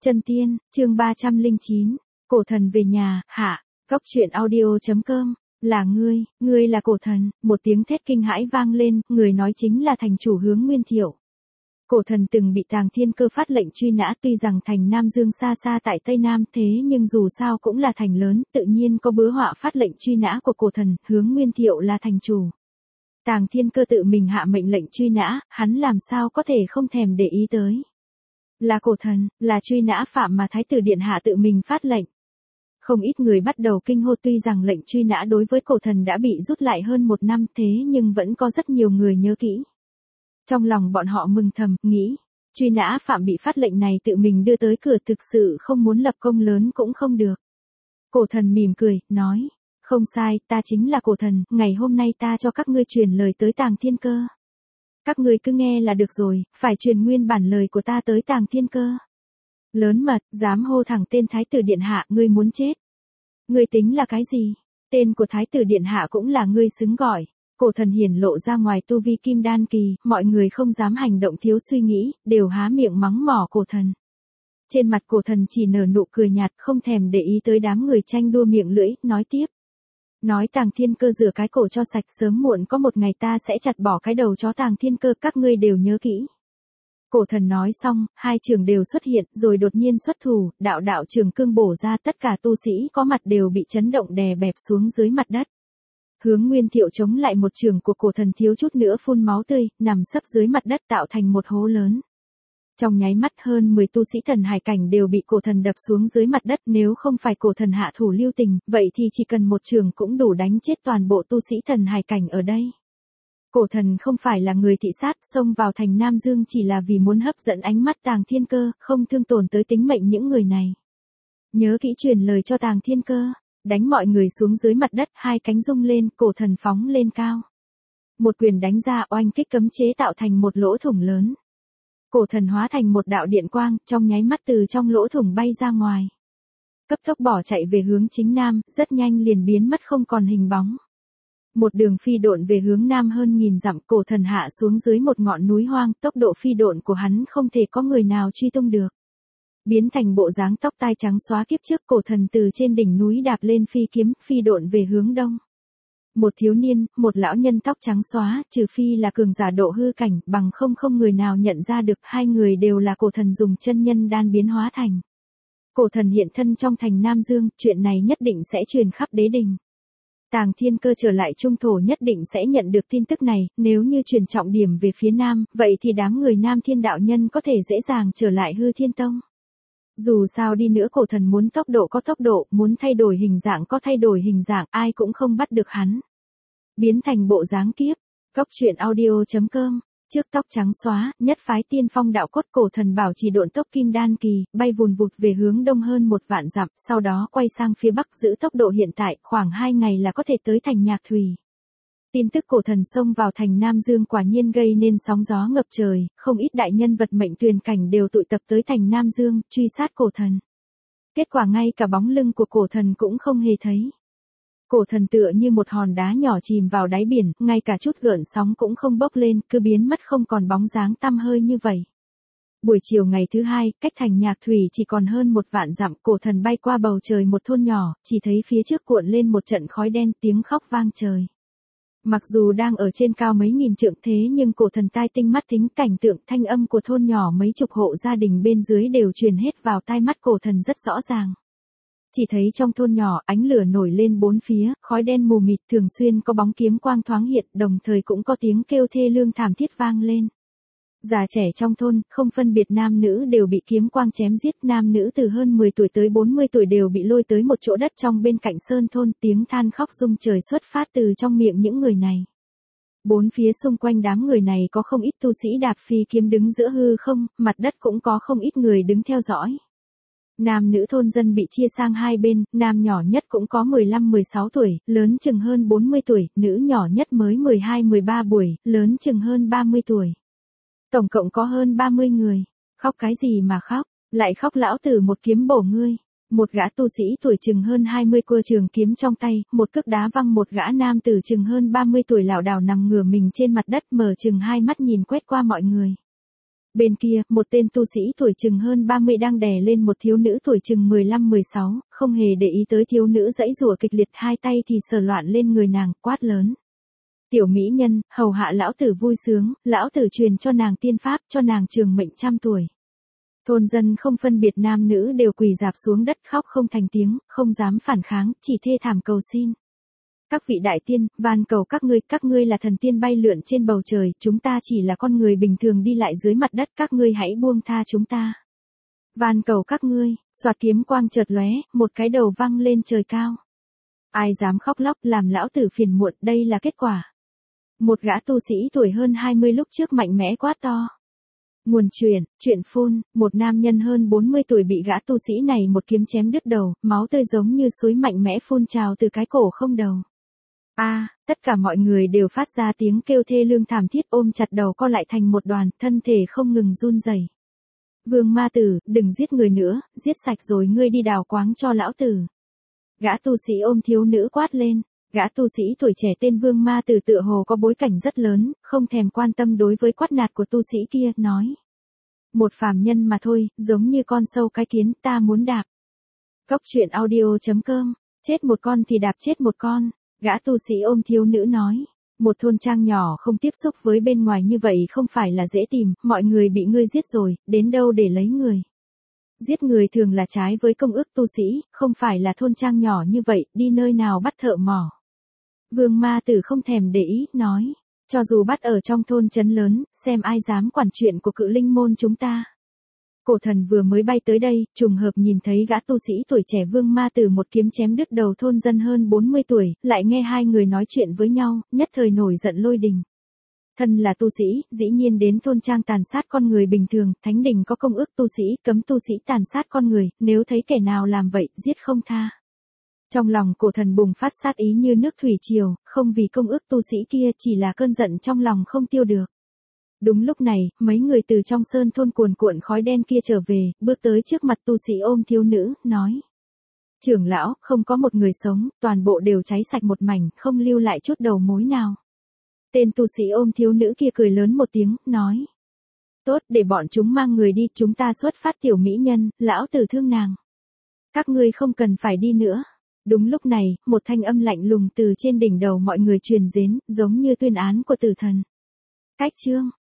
Chân Tiên, chương 309, Cổ Thần về nhà, hạ, Cốc truyện audio.com, là ngươi là Cổ Thần, một tiếng thét kinh hãi vang lên, người nói chính là thành chủ Hướng Nguyên Thiệu. Cổ Thần từng bị Tàng Thiên Cơ phát lệnh truy nã, tuy rằng thành Nam Dương xa xa tại Tây Nam, thế nhưng dù sao cũng là thành lớn, tự nhiên có bứa họa phát lệnh truy nã của Cổ Thần, Hướng Nguyên Thiệu là thành chủ. Tàng Thiên Cơ tự mình hạ mệnh lệnh truy nã, hắn làm sao có thể không thèm để ý tới. Là Cổ Thần, là truy nã phạm mà Thái tử Điện Hạ tự mình phát lệnh. Không ít người bắt đầu kinh hô, tuy rằng lệnh truy nã đối với Cổ Thần đã bị rút lại hơn 1 năm, thế nhưng vẫn có rất nhiều người nhớ kỹ. Trong lòng bọn họ mừng thầm, nghĩ, truy nã phạm bị phát lệnh này tự mình đưa tới cửa, thực sự không muốn lập công lớn cũng không được. Cổ Thần mỉm cười, nói, không sai, ta chính là Cổ Thần, ngày hôm nay ta cho các ngươi truyền lời tới Tàng Thiên Cơ. Các ngươi cứ nghe là được rồi, phải truyền nguyên bản lời của ta tới Tàng Thiên Cơ. Lớn mật, dám hô thẳng tên Thái tử Điện Hạ, ngươi muốn chết. Ngươi tính là cái gì? Tên của Thái tử Điện Hạ cũng là ngươi xứng gọi. Cổ Thần hiển lộ ra ngoài tu vi kim đan kỳ, mọi người không dám hành động thiếu suy nghĩ, đều há miệng mắng mỏ Cổ Thần. Trên mặt Cổ Thần chỉ nở nụ cười nhạt, không thèm để ý tới đám người tranh đua miệng lưỡi, nói tiếp. Nói Tàng Thiên Cơ rửa cái cổ cho sạch, sớm muộn có một ngày ta sẽ chặt bỏ cái đầu chó Tàng Thiên Cơ, các ngươi đều nhớ kỹ. Cổ Thần nói xong, hai trường đều xuất hiện, rồi đột nhiên xuất thủ, đạo trường cương bổ ra, tất cả tu sĩ có mặt đều bị chấn động đè bẹp xuống dưới mặt đất. Hướng Nguyên Thiệu chống lại một trường của Cổ Thần thiếu chút nữa phun máu tươi, nằm sấp dưới mặt đất tạo thành một hố lớn. Trong nháy mắt hơn 10 tu sĩ thần hải cảnh đều bị Cổ Thần đập xuống dưới mặt đất, nếu không phải Cổ Thần hạ thủ lưu tình, vậy thì chỉ cần một trường cũng đủ đánh chết toàn bộ tu sĩ thần hải cảnh ở đây. Cổ Thần không phải là người thị sát, xông vào thành Nam Dương chỉ là vì muốn hấp dẫn ánh mắt Tàng Thiên Cơ, không thương tổn tới tính mệnh những người này. Nhớ kỹ truyền lời cho Tàng Thiên Cơ, đánh mọi người xuống dưới mặt đất, hai cánh rung lên, Cổ Thần phóng lên cao. Một quyền đánh ra, oanh kích cấm chế tạo thành một lỗ thủng lớn. Cổ Thần hóa thành một đạo điện quang, trong nháy mắt từ trong lỗ thủng bay ra ngoài. Cấp tốc bỏ chạy về hướng chính nam, rất nhanh liền biến mất không còn hình bóng. Một đường phi độn về hướng nam hơn 1000 dặm, Cổ Thần hạ xuống dưới một ngọn núi hoang, tốc độ phi độn của hắn không thể có người nào truy tung được. Biến thành bộ dáng tóc tai trắng xóa kiếp trước, Cổ Thần từ trên đỉnh núi đạp lên phi kiếm, phi độn về hướng đông. Một thiếu niên, một lão nhân tóc trắng xóa, trừ phi là cường giả độ hư cảnh, bằng không người nào nhận ra được, hai người đều là Cổ Thần dùng chân nhân đan biến hóa thành. Cổ Thần hiện thân trong thành Nam Dương, chuyện này nhất định sẽ truyền khắp đế đình. Tàng Thiên Cơ trở lại trung thổ nhất định sẽ nhận được tin tức này, nếu như truyền trọng điểm về phía Nam, vậy thì đám người Nam Thiên đạo nhân có thể dễ dàng trở lại Hư Thiên Tông. Dù sao đi nữa Cổ Thần muốn tốc độ có tốc độ, muốn thay đổi hình dạng có thay đổi hình dạng, ai cũng không bắt được hắn. Biến thành bộ dáng kiếp, Cốc truyện audio.com, trước tóc trắng xóa, nhất phái tiên phong đạo cốt, Cổ Thần bảo trì độn tốc kim đan kỳ, bay vùn vụt về hướng đông hơn 1 vạn dặm, sau đó quay sang phía bắc giữ tốc độ hiện tại, khoảng 2 ngày là có thể tới thành Nhạc Thủy. Tin tức Cổ Thần xông vào thành Nam Dương quả nhiên gây nên sóng gió ngập trời, không ít đại nhân vật mệnh tuyền cảnh đều tụ tập tới thành Nam Dương, truy sát Cổ Thần. Kết quả ngay cả bóng lưng của Cổ Thần cũng không hề thấy. Cổ Thần tựa như một hòn đá nhỏ chìm vào đáy biển, ngay cả chút gợn sóng cũng không bốc lên, cứ biến mất không còn bóng dáng tăm hơi như vậy. Buổi chiều ngày thứ hai, cách thành Nhạc Thủy chỉ còn hơn 1 vạn dặm, Cổ Thần bay qua bầu trời một thôn nhỏ, chỉ thấy phía trước cuộn lên một trận khói đen, tiếng khóc vang trời. Mặc dù đang ở trên cao mấy nghìn trượng thế nhưng Cổ Thần tai tinh mắt thính, cảnh tượng thanh âm của thôn nhỏ mấy chục hộ gia đình bên dưới đều truyền hết vào tai mắt Cổ Thần rất rõ ràng. Chỉ thấy trong thôn nhỏ ánh lửa nổi lên bốn phía, khói đen mù mịt, thường xuyên có bóng kiếm quang thoáng hiện, đồng thời cũng có tiếng kêu thê lương thảm thiết vang lên. Già trẻ trong thôn, không phân biệt nam nữ đều bị kiếm quang chém giết, nam nữ từ hơn 10 tuổi tới 40 tuổi đều bị lôi tới một chỗ đất trong bên cạnh sơn thôn, tiếng than khóc rung trời xuất phát từ trong miệng những người này. Bốn phía xung quanh đám người này có không ít tu sĩ đạp phi kiếm đứng giữa hư không, mặt đất cũng có không ít người đứng theo dõi. Nam nữ thôn dân bị chia sang hai bên, nam nhỏ nhất cũng có 15-16 tuổi, lớn chừng hơn 40 tuổi, nữ nhỏ nhất mới 12-13 tuổi, lớn chừng hơn 30 tuổi. Tổng cộng có hơn 30 người. Khóc cái gì mà khóc, lại khóc lão tử một kiếm bổ ngươi. Một gã tu sĩ tuổi chừng hơn 20 cua trường kiếm trong tay, một cước đá văng một gã nam tử chừng hơn 30 tuổi lảo đảo nằm ngửa mình trên mặt đất, mở chừng hai mắt nhìn quét qua mọi người. Bên kia, một tên tu sĩ tuổi chừng hơn 30 đang đè lên một thiếu nữ tuổi chừng 15-16, không hề để ý tới thiếu nữ giãy giụa kịch liệt, hai tay thì sờ loạn lên người nàng, quát lớn. Tiểu mỹ nhân, hầu hạ lão tử vui sướng, lão tử truyền cho nàng tiên pháp, cho nàng trường mệnh trăm tuổi. Thôn dân không phân biệt nam nữ đều quỳ rạp xuống đất khóc không thành tiếng, không dám phản kháng, chỉ thê thảm cầu xin. Các vị đại tiên, van cầu các ngươi là thần tiên bay lượn trên bầu trời, chúng ta chỉ là con người bình thường đi lại dưới mặt đất, các ngươi hãy buông tha chúng ta. Van cầu các ngươi, xoạt kiếm quang chợt lóe, một cái đầu văng lên trời cao. Ai dám khóc lóc làm lão tử phiền muộn, đây là kết quả. Một gã tu sĩ tuổi hơn 20 lúc trước mạnh mẽ quát to. Nguồn chuyện phun, một nam nhân hơn 40 tuổi bị gã tu sĩ này một kiếm chém đứt đầu, máu tươi giống như suối mạnh mẽ phun trào từ cái cổ không đầu. Tất cả mọi người đều phát ra tiếng kêu thê lương thảm thiết, ôm chặt đầu co lại thành một đoàn, thân thể không ngừng run rẩy. Vương ma tử, đừng giết người nữa, giết sạch rồi ngươi đi đào quáng cho lão tử. Gã tu sĩ ôm thiếu nữ quát lên. Gã tu sĩ tuổi trẻ tên Vương ma tử tựa hồ có bối cảnh rất lớn, không thèm quan tâm đối với quát nạt của tu sĩ kia, nói. Một phàm nhân mà thôi, giống như con sâu cái kiến, ta muốn đạp. Cốc truyện audio.com, chết một con thì đạp chết một con. Gã tu sĩ ôm thiếu nữ nói, một thôn trang nhỏ không tiếp xúc với bên ngoài như vậy không phải là dễ tìm, mọi người bị ngươi giết rồi, đến đâu để lấy người. Giết người thường là trái với công ước tu sĩ, không phải là thôn trang nhỏ như vậy, đi nơi nào bắt thợ mỏ. Vương ma tử không thèm để ý, nói, cho dù bắt ở trong thôn trấn lớn, xem ai dám quản chuyện của Cự Linh môn chúng ta. Cổ thần vừa mới bay tới đây, trùng hợp nhìn thấy gã tu sĩ tuổi trẻ Vương ma tử một kiếm chém đứt đầu thôn dân hơn 40 tuổi, lại nghe hai người nói chuyện với nhau, nhất thời nổi giận lôi đình. Thân là tu sĩ, dĩ nhiên đến thôn trang tàn sát con người bình thường, thánh đình có công ước tu sĩ, cấm tu sĩ tàn sát con người, nếu thấy kẻ nào làm vậy, giết không tha. Trong lòng cổ thần bùng phát sát ý như nước thủy triều, không vì công ước tu sĩ kia, chỉ là cơn giận trong lòng không tiêu được. Đúng lúc này, mấy người từ trong sơn thôn cuồn cuộn khói đen kia trở về, bước tới trước mặt tu sĩ ôm thiếu nữ, nói. Trưởng lão, không có một người sống, toàn bộ đều cháy sạch một mảnh, không lưu lại chút đầu mối nào. Tên tu sĩ ôm thiếu nữ kia cười lớn một tiếng, nói. Tốt, để bọn chúng mang người đi, chúng ta xuất phát. Tiểu mỹ nhân, lão tử thương nàng. Các ngươi không cần phải đi nữa. Đúng lúc này, một thanh âm lạnh lùng từ trên đỉnh đầu mọi người truyền đến, giống như tuyên án của tử thần. Cách chương